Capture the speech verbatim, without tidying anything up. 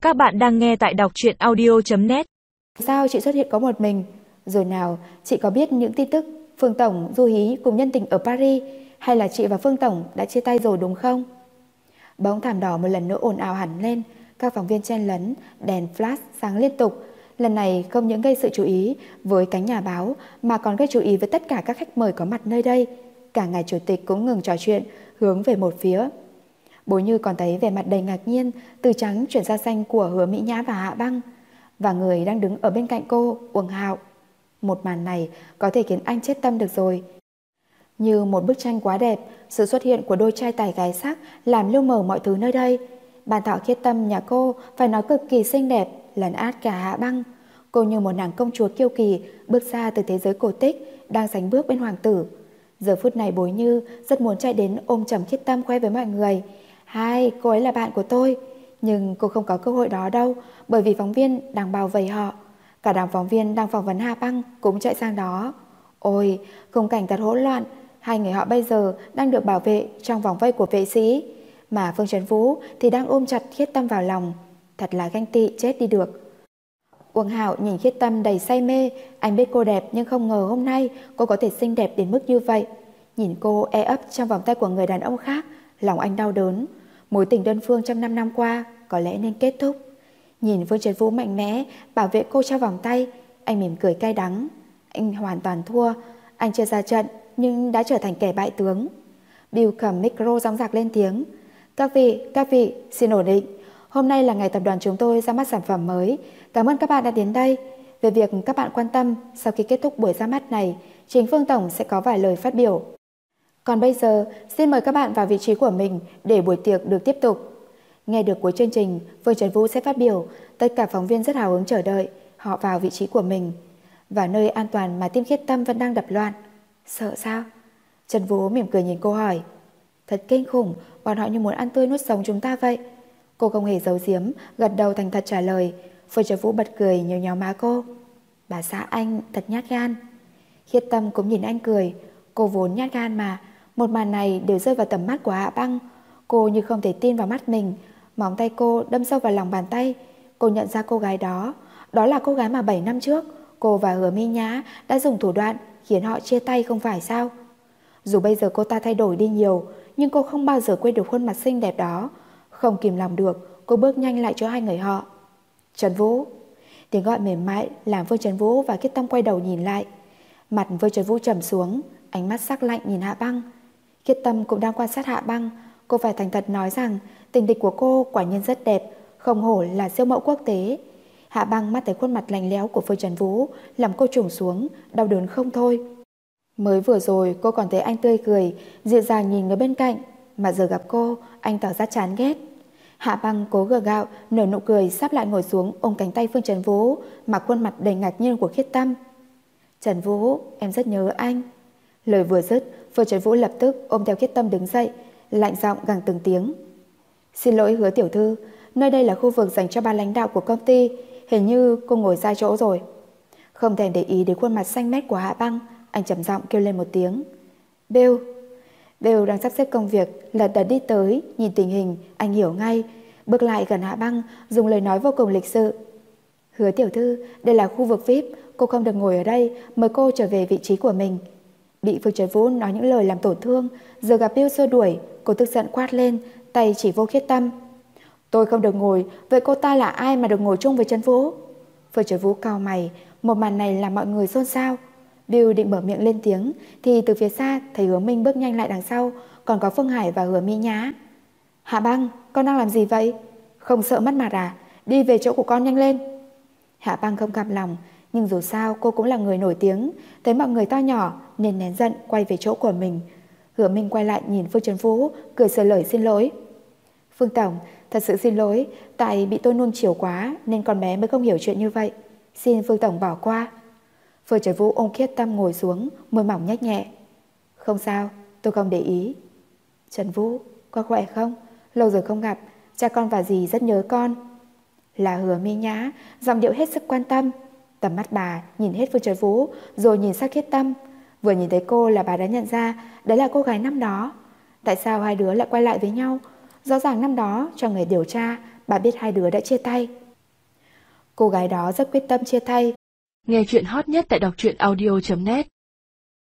Các bạn đang nghe tại đọc truyện audio chấm net. Sao chị xuất hiện có một mình? Rồi nào, chị có biết những tin tức Phương Tổng, Du Hí cùng nhân tình ở Paris, hay là chị và Phương Tổng đã chia tay rồi đúng không? Bóng thảm đỏ một lần nữa ồn ào hẳn lên, các phóng viên chen lấn, đèn flash sáng liên tục. Lần này không những gây sự chú ý với cánh nhà báo mà còn gây chú ý với tất cả các khách mời có mặt nơi đây. Cả ngài chủ tịch cũng ngừng trò chuyện, hướng về một phía. Bố Như còn thấy vẻ mặt đầy ngạc nhiên, từ trắng chuyển sang xanh của Hứa Mỹ Nhã và Hạ Băng, và người đang đứng ở bên cạnh cô, Uông Hạo. Một màn này có thể khiến anh chết tâm được rồi. Như một bức tranh quá đẹp, sự xuất hiện của đôi trai tài gái sắc làm lu mờ mọi thứ nơi đây. Bàn thọ khiết tâm nhà cô phải nói cực kỳ xinh đẹp, lấn át cả Hạ Băng. Cô như một nàng công chúa kiêu kỳ bước ra từ thế giới cổ tích, đang sánh bước bên hoàng tử. Giờ phút này Bối Như rất muốn chạy đến ôm chầm khiết tâm khoe với mọi người: "Hai, cô ấy là bạn của tôi." Nhưng cô không có cơ hội đó đâu, bởi vì phóng viên đang bao vây họ. Cả đám phóng viên đang phỏng vấn Hạ Băng cũng chạy sang đó. Ôi, khung cảnh thật hỗn loạn. Hai người họ bây giờ đang được bảo vệ trong vòng vây của vệ sĩ, mà Phương Trấn Vũ thì đang ôm chặt Khiết Tâm vào lòng. Thật là ganh tị chết đi được. Uông Hạo nhìn Khiết Tâm đầy say mê. Anh biết cô đẹp nhưng không ngờ hôm nay cô có thể xinh đẹp đến mức như vậy. Nhìn cô e ấp trong vòng tay của người đàn ông khác, lòng anh đau đớn. Mối tình đơn phương trong năm năm qua có lẽ nên kết thúc. Nhìn Phương Trấn Vũ mạnh mẽ bảo vệ cô trong vòng tay, anh mỉm cười cay đắng. Anh hoàn toàn thua. Anh chưa ra trận nhưng đã trở thành kẻ bại tướng. Bill cầm micro dõng dạc lên tiếng: Các vị, các vị, xin ổn định. Hôm nay là ngày tập đoàn chúng tôi ra mắt sản phẩm mới. Cảm ơn các bạn đã đến đây. Về việc các bạn quan tâm, sau khi kết thúc buổi ra mắt này, chính Phương Tổng sẽ có vài lời phát biểu. Còn bây giờ, xin mời các bạn vào vị trí của mình để buổi tiệc được tiếp tục. Nghe được cuối chương trình, Phương Trấn Vũ sẽ phát biểu. Tất cả phóng viên rất hào hứng chờ đợi. Họ vào vị trí của mình. Vào nơi an toàn mà tim Khiết Tâm vẫn đang đập loạn. Sợ sao? Trần Vũ mỉm cười nhìn cô hỏi. Thật kinh khủng, bọn họ như muốn ăn tươi nuốt sống chúng ta vậy. Cô không hề giấu giếm, gật đầu thành thật trả lời. Phương Trấn Vũ bật cười nhéo nhéo má cô. Bà xã anh thật nhát gan. Khiết Tâm cũng nhìn anh cười. Cô vốn nhát gan mà. Một màn này đều rơi vào tầm mắt của Hạ Băng. Cô như không thể tin vào mắt mình. Móng tay cô đâm sâu vào lòng bàn tay. Cô nhận ra cô gái đó. Đó là cô gái mà bảy năm trước cô và Hứa Mỹ Nhã đã dùng thủ đoạn khiến họ chia tay không phải sao? Dù bây giờ cô ta thay đổi đi nhiều, nhưng cô không bao giờ quên được khuôn mặt xinh đẹp đó. Không kìm lòng được, cô bước nhanh lại chỗ hai người họ. Trấn Vũ. Tiếng gọi mềm mại làm Phương Trấn Vũ và Khiết Tâm quay đầu nhìn lại. Mặt Phương Trấn Vũ trầm xuống, ánh mắt sắc lạnh nhìn Hạ Băng. Khiết Tâm cũng đang quan sát Hạ Băng. Cô phải thành thật nói rằng tình địch của cô quả nhiên rất đẹp, không hổ là siêu mẫu quốc tế. Hạ Băng mắt thấy khuôn mặt lạnh lẽo của Phương Trấn Vũ, làm cô trùng xuống, đau đớn không thôi. Mới vừa rồi cô còn thấy anh tươi cười, dịu dàng nhìn người bên cạnh, mà giờ gặp cô, anh tỏ ra chán ghét. Hạ Băng cố gượng gạo, nở nụ cười sắp lại ngồi xuống ôm cánh tay Phương Trấn Vũ, mà khuôn mặt đầy ngạc nhiên của Khiết Tâm. Trấn Vũ, em rất nhớ anh. Lời vừa dứt, Phương Trấn Vũ lập tức ôm theo Khiết Tâm đứng dậy, lạnh giọng gằn từng tiếng. Xin lỗi Hứa tiểu thư, nơi đây là khu vực dành cho ban lãnh đạo của công ty, hình như cô ngồi sai chỗ rồi. Không thèm để ý đến khuôn mặt xanh mét của Hạ Băng, anh trầm giọng kêu lên một tiếng. Bill. Bill đang sắp xếp công việc, lật đật đi tới, nhìn tình hình, anh hiểu ngay, bước lại gần Hạ Băng, dùng lời nói vô cùng lịch sự. Hứa tiểu thư, đây là khu vực vi ai pi, cô không được ngồi ở đây, mời cô trở về vị trí của mình. Bị Phương Trấn Vũ nói những lời làm tổn thương, giờ gặp Bill xua đuổi, cô tức giận quát lên, tay chỉ vô Khiết Tâm. Tôi không được ngồi, vậy cô ta là ai mà được ngồi chung với Trấn Vũ? Phương Trấn Vũ cau mày, một màn này làm mọi người xôn xao. Bill định mở miệng lên tiếng thì từ phía xa thấy Hứa Minh bước nhanh lại đằng sau, còn có Phương Hải và Hứa Mỹ Nhã. Hạ Băng, con đang làm gì vậy? Không sợ mất mặt à? Đi về chỗ của con nhanh lên. Hạ Băng không cam lòng, nhưng dù sao cô cũng là người nổi tiếng, thấy mọi người to nhỏ nên nén giận quay về chỗ của mình. Hứa Minh quay lại nhìn Phương Trấn Vũ, cười sửa lời xin lỗi. Phương Tổng, thật sự xin lỗi, tại bị tôi nuông chiều quá nên con bé mới không hiểu chuyện như vậy. Xin Phương Tổng bỏ qua. Phương Trấn Vũ ôm Khiết Tâm ngồi xuống, môi mỏng nhếch nhẹ. Không sao, tôi không để ý. Trấn Vũ, con khỏe không? Lâu rồi không gặp, cha con và dì rất nhớ con. Là Hứa Mỹ Nhã, giọng điệu hết sức quan tâm. Tầm mắt bà nhìn hết Phương Trấn Vũ, rồi nhìn sang Khiết Tâm. Vừa nhìn thấy cô là bà đã nhận ra đấy là cô gái năm đó. Tại sao hai đứa lại quay lại với nhau? Rõ ràng năm đó cho người điều tra, bà biết hai đứa đã chia tay. Cô gái đó rất quyết tâm chia tay. Nghe chuyện hot nhất tại đọc truyện audio chấm net.